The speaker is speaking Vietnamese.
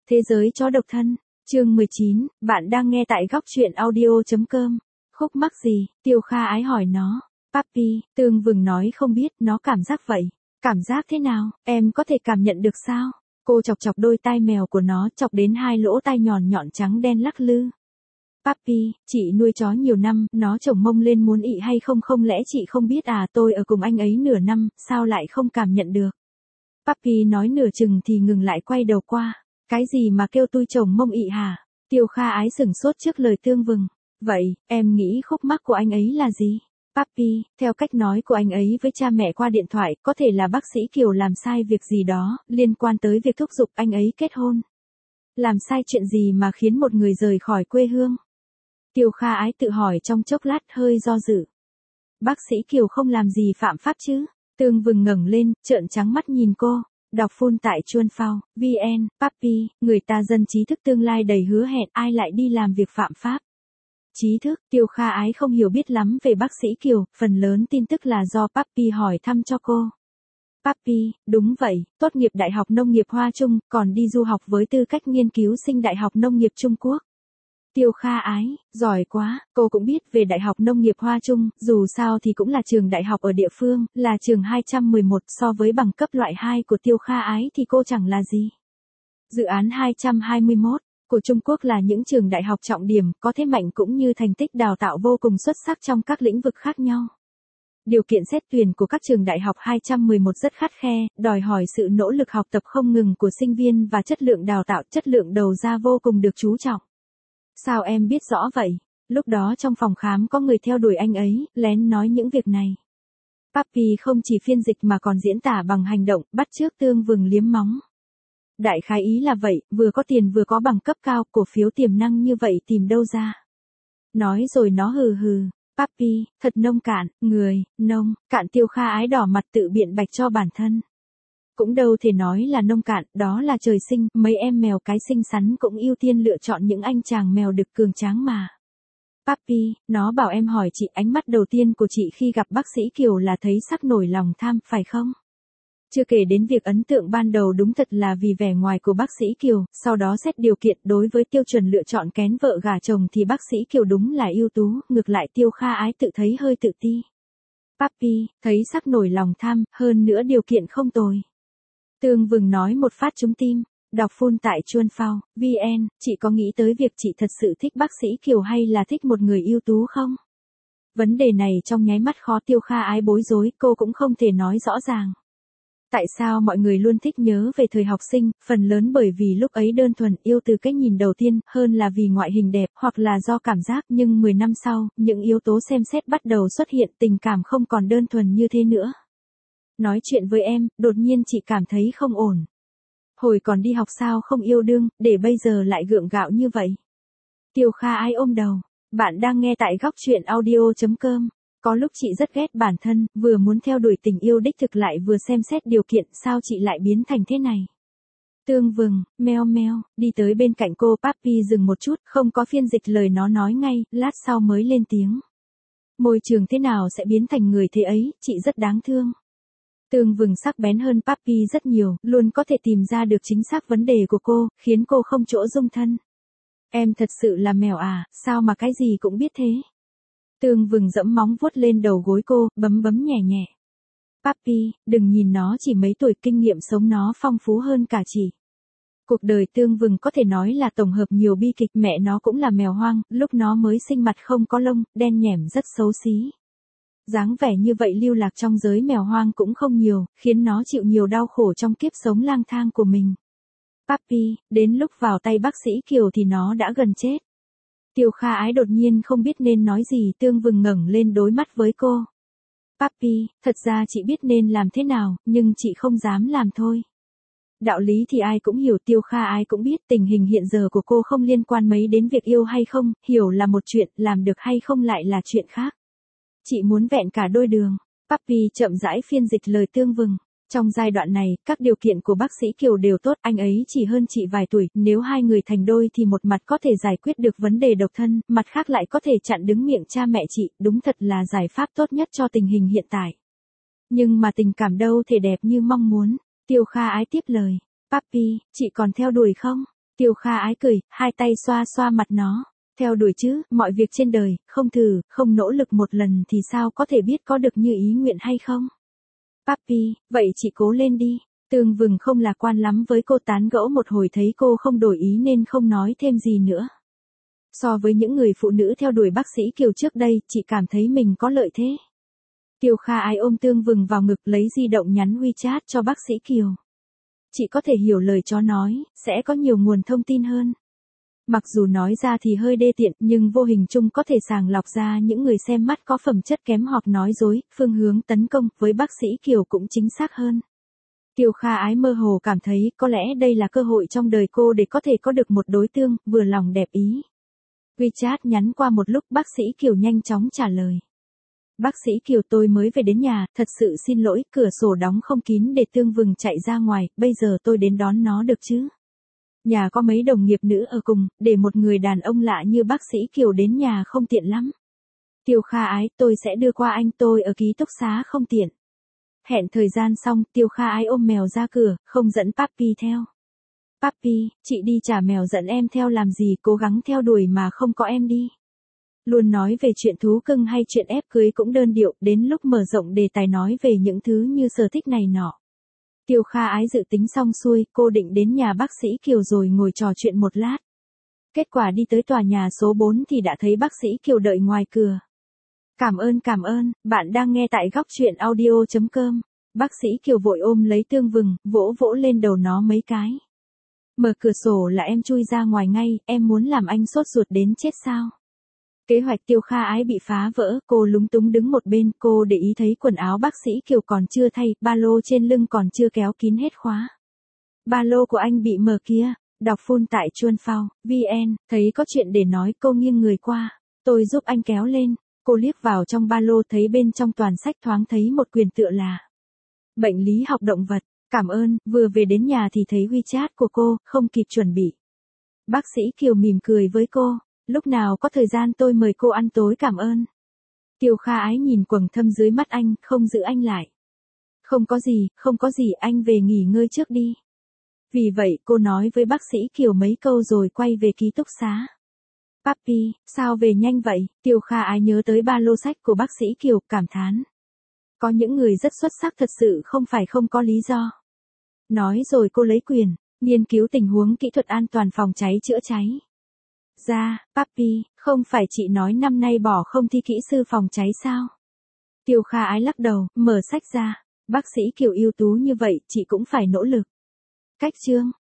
Thế giới chó độc thân, chương 19, bạn đang nghe tại góc truyện audio.com. Khúc mắc gì? Tiêu Kha Ái hỏi nó. Papi, Tương Vừng nói không biết, nó cảm giác vậy. Cảm giác thế nào, em có thể cảm nhận được sao? Cô chọc chọc đôi tai mèo của nó, chọc đến hai lỗ tai nhọn nhọn trắng đen lắc lư. Papi, chị nuôi chó nhiều năm, nó chổng mông lên muốn ị hay không, không lẽ chị không biết à? Tôi ở cùng anh ấy nửa năm, sao lại không cảm nhận được? Papi nói nửa chừng thì ngừng lại, quay đầu qua. Cái gì mà kêu tôi chồng mông ị hả? Tiêu Kha Ái sửng sốt trước lời Tương Vừng. Vậy, em nghĩ khúc mắc của anh ấy là gì? Papi, theo cách nói của anh ấy với cha mẹ qua điện thoại, có thể là bác sĩ Kiều làm sai việc gì đó, liên quan tới việc thúc giục anh ấy kết hôn. Làm sai chuyện gì mà khiến một người rời khỏi quê hương? Tiêu Kha Ái tự hỏi trong chốc lát, hơi do dự. Bác sĩ Kiều không làm gì phạm pháp chứ? Tương Vừng ngẩng lên, trợn trắng mắt nhìn cô. Đọc full tại Chuan Phao, VN, Papi, người ta dân trí thức tương lai đầy hứa hẹn, ai lại đi làm việc phạm pháp. Trí thức, Tiêu Kha Ái không hiểu biết lắm về bác sĩ Kiều, phần lớn tin tức là do Papi hỏi thăm cho cô. Papi, đúng vậy, tốt nghiệp Đại học Nông nghiệp Hoa Trung, còn đi du học với tư cách nghiên cứu sinh Đại học Nông nghiệp Trung Quốc. Tiêu Kha Ái, giỏi quá, cô cũng biết về Đại học Nông nghiệp Hoa Trung, dù sao thì cũng là trường đại học ở địa phương, là trường 211, so với bằng cấp loại 2 của Tiêu Kha Ái thì cô chẳng là gì. Dự án 221 của Trung Quốc là những trường đại học trọng điểm, có thế mạnh cũng như thành tích đào tạo vô cùng xuất sắc trong các lĩnh vực khác nhau. Điều kiện xét tuyển của các trường đại học 211 rất khắt khe, đòi hỏi sự nỗ lực học tập không ngừng của sinh viên và chất lượng đào tạo, chất lượng đầu ra vô cùng được chú trọng. Sao em biết rõ vậy? Lúc đó trong phòng khám có người theo đuổi anh ấy, lén nói những việc này. Papi không chỉ phiên dịch mà còn diễn tả bằng hành động, bắt chước Tương Vừng liếm móng. Đại khái ý là vậy, vừa có tiền vừa có bằng cấp cao, cổ phiếu tiềm năng như vậy tìm đâu ra. Nói rồi nó hừ hừ. Papi, thật nông cạn, người, nông, cạn. Tiêu Kha Ái đỏ mặt tự biện bạch cho bản thân. Cũng đâu thể nói là nông cạn, đó là trời sinh, mấy em mèo cái xinh xắn cũng ưu tiên lựa chọn những anh chàng mèo đực cường tráng mà. Papi, nó bảo em hỏi chị, ánh mắt đầu tiên của chị khi gặp bác sĩ Kiều là thấy sắc nổi lòng tham, phải không? Chưa kể đến việc ấn tượng ban đầu đúng thật là vì vẻ ngoài của bác sĩ Kiều, sau đó xét điều kiện đối với tiêu chuẩn lựa chọn kén vợ gả chồng thì bác sĩ Kiều đúng là ưu tú, ngược lại Tiêu Kha Ái tự thấy hơi tự ti. Papi, thấy sắc nổi lòng tham, hơn nữa điều kiện không tồi. Tương Vừng nói một phát trúng tim. Đọc full tại Chuan Phao, VN, chị có nghĩ tới việc chị thật sự thích bác sĩ Kiều hay là thích một người ưu tú không? Vấn đề này trong nháy mắt khó Tiêu Kha Ái bối rối, cô cũng không thể nói rõ ràng. Tại sao mọi người luôn thích nhớ về thời học sinh, phần lớn bởi vì lúc ấy đơn thuần yêu từ cái nhìn đầu tiên, hơn là vì ngoại hình đẹp, hoặc là do cảm giác, nhưng 10 năm sau, những yếu tố xem xét bắt đầu xuất hiện, tình cảm không còn đơn thuần như thế nữa. Nói chuyện với em, đột nhiên chị cảm thấy không ổn. Hồi còn đi học sao không yêu đương, để bây giờ lại gượng gạo như vậy. Tiêu Kha Ái ôm đầu. Bạn đang nghe tại góc truyện audio.com. Có lúc chị rất ghét bản thân, vừa muốn theo đuổi tình yêu đích thực lại vừa xem xét điều kiện, sao chị lại biến thành thế này. Tương Vừng, meo meo, đi tới bên cạnh cô. Papi dừng một chút, không có phiên dịch lời nó nói ngay, lát sau mới lên tiếng. Môi trường thế nào sẽ biến thành người thế ấy, chị rất đáng thương. Tương Vừng sắc bén hơn Papi rất nhiều, luôn có thể tìm ra được chính xác vấn đề của cô, khiến cô không chỗ dung thân. Em thật sự là mèo à, sao mà cái gì cũng biết thế? Tương Vừng dẫm móng vuốt lên đầu gối cô, bấm bấm nhẹ nhẹ. Papi, đừng nhìn nó chỉ mấy tuổi, kinh nghiệm sống nó phong phú hơn cả chị. Cuộc đời Tương Vừng có thể nói là tổng hợp nhiều bi kịch, mẹ nó cũng là mèo hoang, lúc nó mới sinh mặt không có lông, đen nhẻm rất xấu xí. Dáng vẻ như vậy lưu lạc trong giới mèo hoang cũng không nhiều, khiến nó chịu nhiều đau khổ trong kiếp sống lang thang của mình. Papi, đến lúc vào tay bác sĩ Kiều thì nó đã gần chết. Tiêu Kha Ái đột nhiên không biết nên nói gì. Tương Vừng ngẩng lên đối mắt với cô. Papi, thật ra chị biết nên làm thế nào, nhưng chị không dám làm thôi. Đạo lý thì ai cũng hiểu, Tiêu Kha Ái cũng biết tình hình hiện giờ của cô không liên quan mấy đến việc yêu hay không, hiểu là một chuyện, làm được hay không lại là chuyện khác. Chị muốn vẹn cả đôi đường. Papi chậm rãi phiên dịch lời Tương Vừng. Trong giai đoạn này, các điều kiện của bác sĩ Kiều đều tốt, anh ấy chỉ hơn chị vài tuổi, nếu hai người thành đôi thì một mặt có thể giải quyết được vấn đề độc thân, mặt khác lại có thể chặn đứng miệng cha mẹ chị, đúng thật là giải pháp tốt nhất cho tình hình hiện tại. Nhưng mà tình cảm đâu thể đẹp như mong muốn. Tiêu Kha Ái tiếp lời. Papi, chị còn theo đuổi không? Tiêu Kha Ái cười, hai tay xoa xoa mặt nó. Theo đuổi chứ, mọi việc trên đời, không thử, không nỗ lực một lần thì sao có thể biết có được như ý nguyện hay không? Papi, vậy chị cố lên đi. Tương Vừng không lạc quan lắm với cô, tán gẫu một hồi thấy cô không đổi ý nên không nói thêm gì nữa. So với những người phụ nữ theo đuổi bác sĩ Kiều trước đây, chị cảm thấy mình có lợi thế. Tiêu Kha Ái ôm Tương Vừng vào ngực, lấy di động nhắn WeChat cho bác sĩ Kiều. Chị có thể hiểu lời chó nói, sẽ có nhiều nguồn thông tin hơn. Mặc dù nói ra thì hơi đê tiện, nhưng vô hình chung có thể sàng lọc ra những người xem mắt có phẩm chất kém hoặc nói dối, phương hướng tấn công với bác sĩ Kiều cũng chính xác hơn. Tiêu Kha Ái mơ hồ cảm thấy có lẽ đây là cơ hội trong đời cô để có thể có được một đối tượng vừa lòng đẹp ý. WeChat nhắn qua một lúc, bác sĩ Kiều nhanh chóng trả lời. Bác sĩ Kiều, tôi mới về đến nhà, thật sự xin lỗi, cửa sổ đóng không kín để Tương Vừng chạy ra ngoài, bây giờ tôi đến đón nó được chứ? Nhà có mấy đồng nghiệp nữ ở cùng, để một người đàn ông lạ như bác sĩ Kiều đến nhà không tiện lắm. Tiêu Kha Ái, tôi sẽ đưa qua anh, tôi ở ký túc xá không tiện. Hẹn thời gian xong, Tiêu Kha Ái ôm mèo ra cửa, không dẫn Papi theo. Papi, chị đi trả mèo, dẫn em theo làm gì, cố gắng theo đuổi mà không có em đi. Luôn nói về chuyện thú cưng hay chuyện ép cưới cũng đơn điệu, đến lúc mở rộng đề tài nói về những thứ như sở thích này nọ. Tiêu Kha Ái dự tính xong xuôi, cô định đến nhà bác sĩ Kiều rồi ngồi trò chuyện một lát. Kết quả đi tới tòa nhà số 4 thì đã thấy bác sĩ Kiều đợi ngoài cửa. Cảm ơn, bạn đang nghe tại góc truyện audio.com. Bác sĩ Kiều vội ôm lấy Tương Vừng, vỗ vỗ lên đầu nó mấy cái. Mở cửa sổ là em chui ra ngoài ngay, em muốn làm anh sốt ruột đến chết sao? Kế hoạch Tiêu Kha Ái bị phá vỡ, cô lúng túng đứng một bên, cô để ý thấy quần áo bác sĩ Kiều còn chưa thay, ba lô trên lưng còn chưa kéo kín hết khóa. Ba lô của anh bị mở kia, đọc full tại Chuan Phao, VN, thấy có chuyện để nói, cô nghiêng người qua. Tôi giúp anh kéo lên, cô liếc vào trong ba lô thấy bên trong toàn sách, thoáng thấy một quyển tựa là Bệnh lý học động vật. Cảm ơn, vừa về đến nhà thì thấy WeChat của cô, không kịp chuẩn bị. Bác sĩ Kiều mỉm cười với cô. Lúc nào có thời gian tôi mời cô ăn tối, cảm ơn. Tiêu Kha Ái nhìn quầng thâm dưới mắt anh, không giữ anh lại. Không có gì, anh về nghỉ ngơi trước đi. Vì vậy cô nói với bác sĩ Kiều mấy câu rồi quay về ký túc xá. Papi, sao về nhanh vậy? Tiêu Kha Ái nhớ tới ba lô sách của bác sĩ Kiều, cảm thán. Có những người rất xuất sắc thật sự không phải không có lý do. Nói rồi cô lấy quyền, nghiên cứu tình huống kỹ thuật an toàn phòng cháy chữa cháy. Papi, không phải chị nói năm nay bỏ không thi kỹ sư phòng cháy sao? Tiêu Kha Ái lắc đầu, mở sách ra. Bác sĩ Kiều ưu tú như vậy, chị cũng phải nỗ lực. Cách chương.